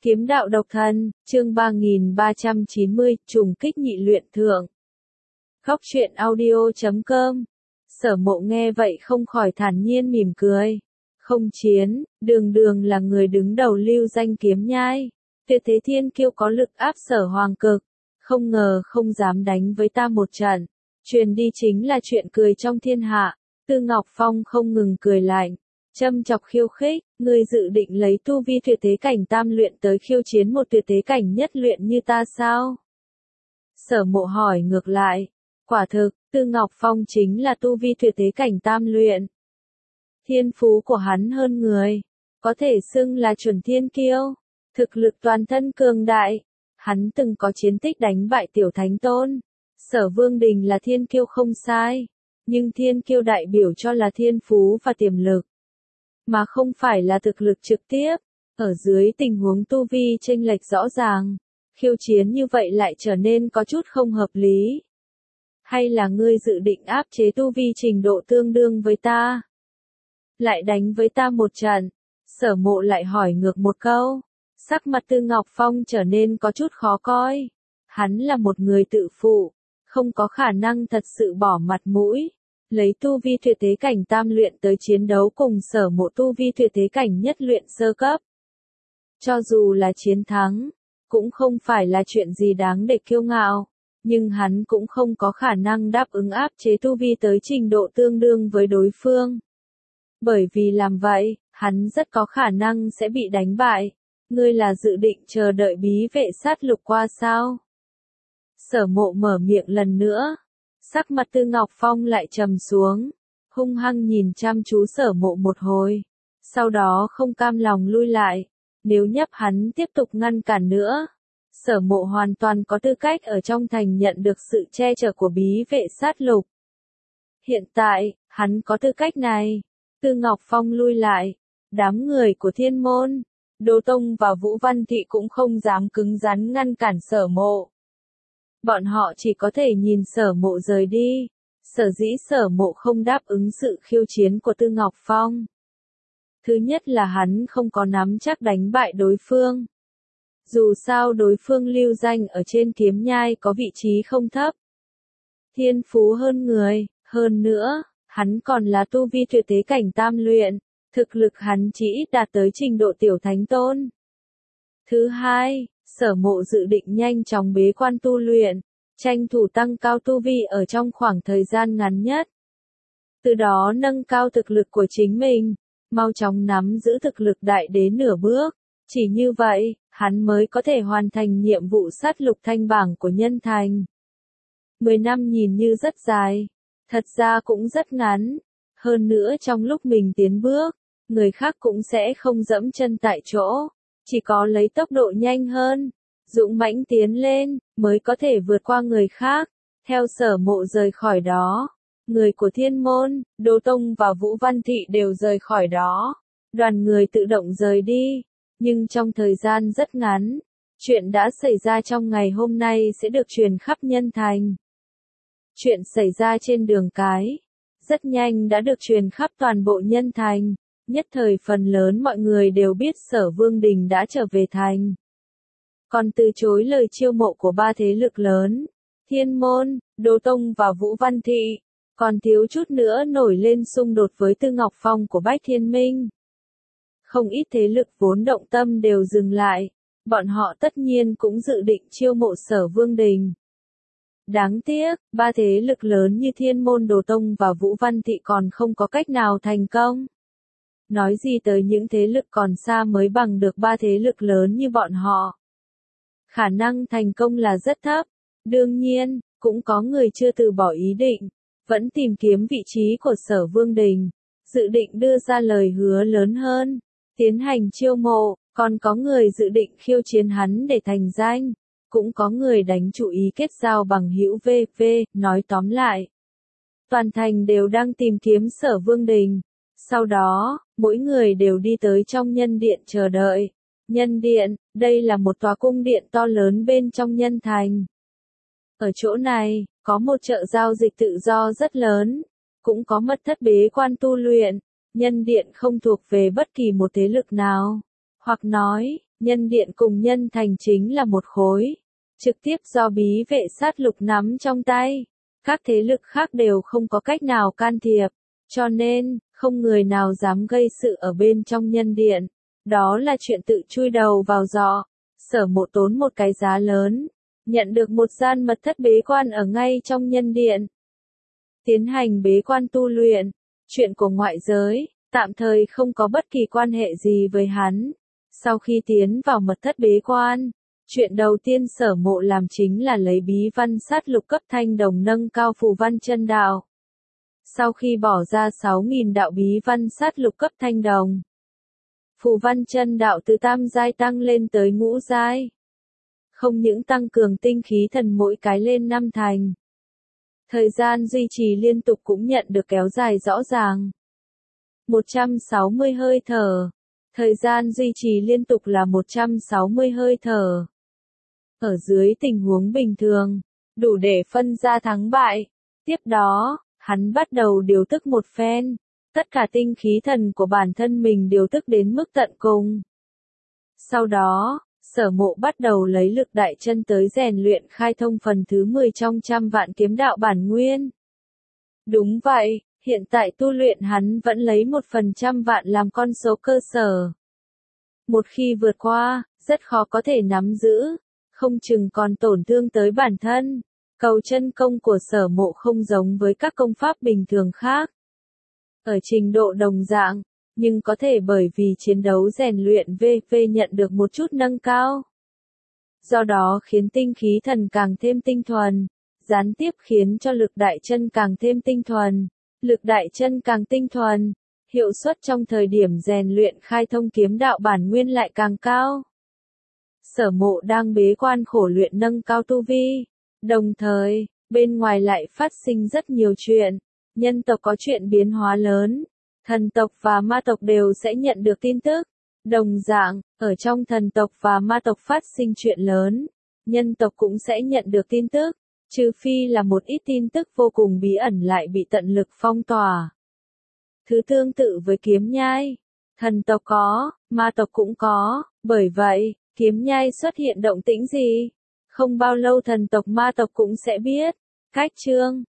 Kiếm đạo độc thân, chương 3390, trùng kích nhị luyện thượng. Khóc chuyện audio.com. Sở Mộ nghe vậy không khỏi thản nhiên mỉm cười. Không chiến, đường đường là người đứng đầu lưu danh kiếm nhai. Tuyệt thế thiên kiêu có lực áp Sở Hoàng cực. Không ngờ không dám đánh với ta một trận. Truyền đi chính là chuyện cười trong thiên hạ. Tư Ngọc Phong không ngừng cười lạnh. Châm chọc khiêu khích, ngươi dự định lấy tu vi tuyệt thế cảnh tam luyện tới khiêu chiến một tuyệt thế cảnh nhất luyện như ta sao? Sở Mộ hỏi ngược lại. Quả thực, Tư Ngọc Phong chính là tu vi tuyệt thế cảnh tam luyện. Thiên phú của hắn hơn người, có thể xưng là chuẩn thiên kiêu, thực lực toàn thân cường đại. Hắn từng có chiến tích đánh bại Tiểu Thánh Tôn. Sở Vương Đình là thiên kiêu không sai, nhưng thiên kiêu đại biểu cho là thiên phú và tiềm lực, mà không phải là thực lực trực tiếp. Ở dưới tình huống tu vi chênh lệch rõ ràng, khiêu chiến như vậy lại trở nên có chút không hợp lý. Hay là ngươi dự định áp chế tu vi trình độ tương đương với ta? Lại đánh với ta một trận? Sở Mộ lại hỏi ngược một câu. Sắc mặt Tư Ngọc Phong trở nên có chút khó coi. Hắn là một người tự phụ, không có khả năng thật sự bỏ mặt mũi lấy tu vi tuyệt thế cảnh tam luyện tới chiến đấu cùng Sở Mộ tu vi tuyệt thế cảnh nhất luyện sơ cấp. Cho dù là chiến thắng, cũng không phải là chuyện gì đáng để kiêu ngạo, nhưng hắn cũng không có khả năng đáp ứng áp chế tu vi tới trình độ tương đương với đối phương. Bởi vì làm vậy, hắn rất có khả năng sẽ bị đánh bại. Ngươi là dự định chờ đợi bí vệ sát lục qua sao? Sở Mộ mở miệng lần nữa. Sắc mặt Tư Ngọc Phong lại trầm xuống, hung hăng nhìn chăm chú Sở Mộ một hồi, sau đó không cam lòng lui lại. Nếu nhấp hắn tiếp tục ngăn cản nữa, Sở Mộ hoàn toàn có tư cách ở trong thành nhận được sự che chở của bí vệ sát lục. Hiện tại, hắn có tư cách này. Tư Ngọc Phong lui lại, đám người của Thiên Môn, Đô Tông và Vũ Văn Thị cũng không dám cứng rắn ngăn cản Sở Mộ. Bọn họ chỉ có thể nhìn Sở Mộ rời đi. Sở dĩ Sở Mộ không đáp ứng sự khiêu chiến của Tư Ngọc Phong. Thứ nhất là hắn không có nắm chắc đánh bại đối phương. Dù sao đối phương lưu danh ở trên kiếm nhai có vị trí không thấp. Thiên phú hơn người, hơn nữa, hắn còn là tu vi tuyệt thế cảnh tam luyện. Thực lực hắn chỉ ít đạt tới trình độ Tiểu Thánh Tôn. Thứ hai, Sở Mộ dự định nhanh chóng bế quan tu luyện, tranh thủ tăng cao tu vi ở trong khoảng thời gian ngắn nhất. Từ đó nâng cao thực lực của chính mình, mau chóng nắm giữ thực lực đại đế nửa bước. Chỉ như vậy, hắn mới có thể hoàn thành nhiệm vụ sát lục thanh bảng của nhân thành. 10 năm nhìn như rất dài, thật ra cũng rất ngắn. Hơn nữa trong lúc mình tiến bước, người khác cũng sẽ không dẫm chân tại chỗ. Chỉ có lấy tốc độ nhanh hơn, dũng mãnh tiến lên, mới có thể vượt qua người khác. Theo Sở Mộ rời khỏi đó, người của Thiên Môn, Đô Tông và Vũ Văn Thị đều rời khỏi đó. Đoàn người tự động rời đi, nhưng trong thời gian rất ngắn, chuyện đã xảy ra trong ngày hôm nay sẽ được truyền khắp nhân thành. Chuyện xảy ra trên đường cái, rất nhanh đã được truyền khắp toàn bộ nhân thành. Nhất thời phần lớn mọi người đều biết Sở Vương Đình đã trở về thành. Còn từ chối lời chiêu mộ của ba thế lực lớn, Thiên Môn, Đô Tông và Vũ Văn Thị, còn thiếu chút nữa nổi lên xung đột với Tư Ngọc Phong của Bách Thiên Minh. Không ít thế lực vốn động tâm đều dừng lại, bọn họ tất nhiên cũng dự định chiêu mộ Sở Vương Đình. Đáng tiếc, ba thế lực lớn như Thiên Môn, Đô Tông và Vũ Văn Thị còn không có cách nào thành công. Nói gì tới những thế lực còn xa mới bằng được ba thế lực lớn như bọn họ. Khả năng thành công là rất thấp. Đương nhiên, cũng có người chưa từ bỏ ý định, vẫn tìm kiếm vị trí của Sở Vương Đình, dự định đưa ra lời hứa lớn hơn, tiến hành chiêu mộ, còn có người dự định khiêu chiến hắn để thành danh, cũng có người đánh chủ ý kết giao bằng hữu VV, nói tóm lại. Toàn thành đều đang tìm kiếm Sở Vương Đình. Sau đó, mỗi người đều đi tới trong nhân điện chờ đợi. Nhân điện, đây là một tòa cung điện to lớn bên trong nhân thành. Ở chỗ này, có một chợ giao dịch tự do rất lớn, cũng có mật thất bế quan tu luyện. Nhân điện không thuộc về bất kỳ một thế lực nào. Hoặc nói, Nhân điện cùng nhân thành chính là một khối, trực tiếp do bí vệ sát lục nắm trong tay. Các thế lực khác đều không có cách nào can thiệp, cho nên, không người nào dám gây sự ở bên trong nhân điện. Đó là chuyện tự chui đầu vào giỏ. Sở Mộ tốn một cái giá lớn, nhận được một gian mật thất bế quan ở ngay trong nhân điện. Tiến hành bế quan tu luyện, chuyện của ngoại giới, tạm thời không có bất kỳ quan hệ gì với hắn. Sau khi tiến vào mật thất bế quan, chuyện đầu tiên Sở Mộ làm chính là lấy bí văn sát lục cấp thanh đồng nâng cao phù văn chân đạo. Sau khi bỏ ra 6.000 đạo bí văn sát lục cấp thanh đồng, phù văn chân đạo từ tam giai tăng lên tới ngũ giai. Không những tăng cường tinh khí thần mỗi cái lên 5 thành. Thời gian duy trì liên tục cũng nhận được kéo dài rõ ràng. 160 hơi thở. Thời gian duy trì liên tục là 160 hơi thở. Ở dưới tình huống bình thường, đủ để phân ra thắng bại. Tiếp đó, hắn bắt đầu điều tức một phen. Tất cả tinh khí thần của bản thân mình điều tức đến mức tận cùng. Sau đó, Sở Mộ bắt đầu lấy lực đại chân tới rèn luyện khai thông phần thứ 10 trong 100 vạn kiếm đạo bản nguyên. Đúng vậy, hiện tại tu luyện hắn vẫn lấy 1% vạn làm con số cơ sở. Một khi vượt qua, rất khó có thể nắm giữ, không chừng còn tổn thương tới bản thân. Cầu chân công của Sở Mộ không giống với các công pháp bình thường khác. Ở trình độ đồng dạng, nhưng có thể bởi vì chiến đấu rèn luyện VV nhận được một chút nâng cao. Do đó khiến tinh khí thần càng thêm tinh thuần, gián tiếp khiến cho lực đại chân càng thêm tinh thuần. Lực đại chân càng tinh thuần, hiệu suất trong thời điểm rèn luyện khai thông kiếm đạo bản nguyên lại càng cao. Sở Mộ đang bế quan khổ luyện nâng cao tu vi, đồng thời, bên ngoài lại phát sinh rất nhiều chuyện. Nhân tộc có chuyện biến hóa lớn, thần tộc và ma tộc đều sẽ nhận được tin tức. Đồng dạng, ở trong thần tộc và ma tộc phát sinh chuyện lớn, nhân tộc cũng sẽ nhận được tin tức, trừ phi là một ít tin tức vô cùng bí ẩn lại bị tận lực phong tỏa. Thứ tương tự với kiếm nhai, thần tộc có, ma tộc cũng có, bởi vậy, kiếm nhai xuất hiện động tĩnh gì? Không bao lâu thần tộc ma tộc cũng sẽ biết. Cách chương